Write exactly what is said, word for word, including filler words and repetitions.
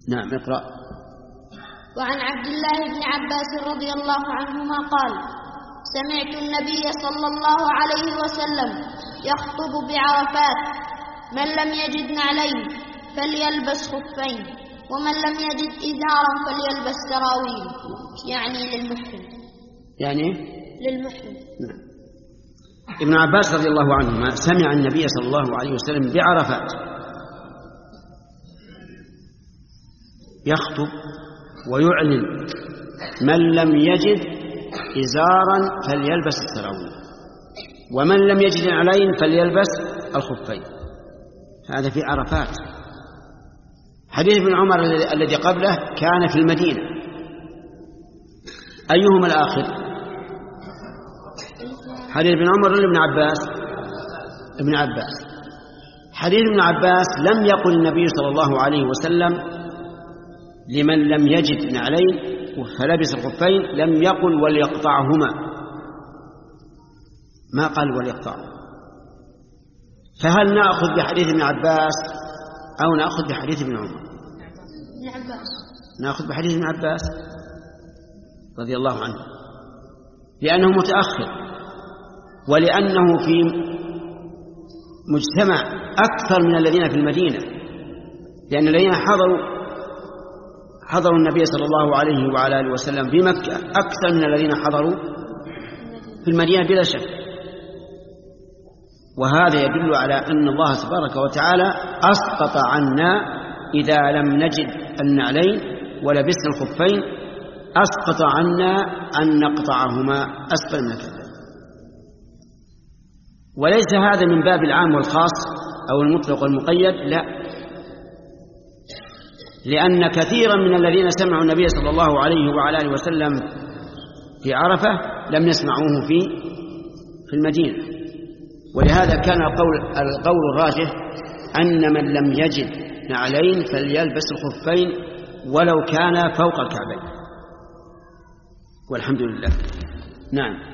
نعم اقرأ. وعن عبد الله بن عباس رضي الله عنهما قال: سمعت النبي صلى الله عليه وسلم يخطب بعرفات: من لم يجد نعلين فليلبس خفين، ومن لم يجد إزارا فليلبس سراويل، يعني للمحرم. يعني للمحرم. نعم. ابن عباس رضي الله عنهما سمع النبي صلى الله عليه وسلم بعرفات يخطب ويعلن: من لم يجد إزارا فليلبس السراويل، ومن لم يجد نعلين فليلبس الخفين. هذا في عرفات. حديث ابن عمر الذي قبله كان في المدينة. أيهما الآخر؟ حديث ابن عمر ولا ابن عباس؟ ابن عباس. حديث ابن عباس لم يقل النبي صلى الله عليه وسلم لمن لم يجد نعلين فلبس الخفين، لم يقل وليقطعهما، ما قال وليقطعهما. فهل نأخذ بحديث ابن عباس أو نأخذ بحديث ابن عمر؟ ابن عباس. نأخذ بحديث ابن عباس رضي الله عنه، لأنه متأخر، ولأنه في مجتمع أكثر من الذين في المدينة، لأن الذين حضروا حضروا النبي صلى الله عليه وعلى آله وسلم في مكة أكثر من الذين حضروا في المدينة بلا شك. وهذا يدل على أن الله تبارك وتعالى أسقط عنا إذا لم نجد النعلين ولبسنا الخفين، أسقط عنا أن نقطعهما أسفل من الكعبين. وليس هذا من باب العام والخاص أو المطلق والمقيد، لا، لأن كثيرا من الذين سمعوا النبي صلى الله عليه وعلى آله وسلم في عرفة لم يسمعوه في في المدينة. ولهذا كان القول, القول الراجح أن من لم يجد نعلين فليلبس الخفين ولو كان فوق الكعبين، والحمد لله. نعم.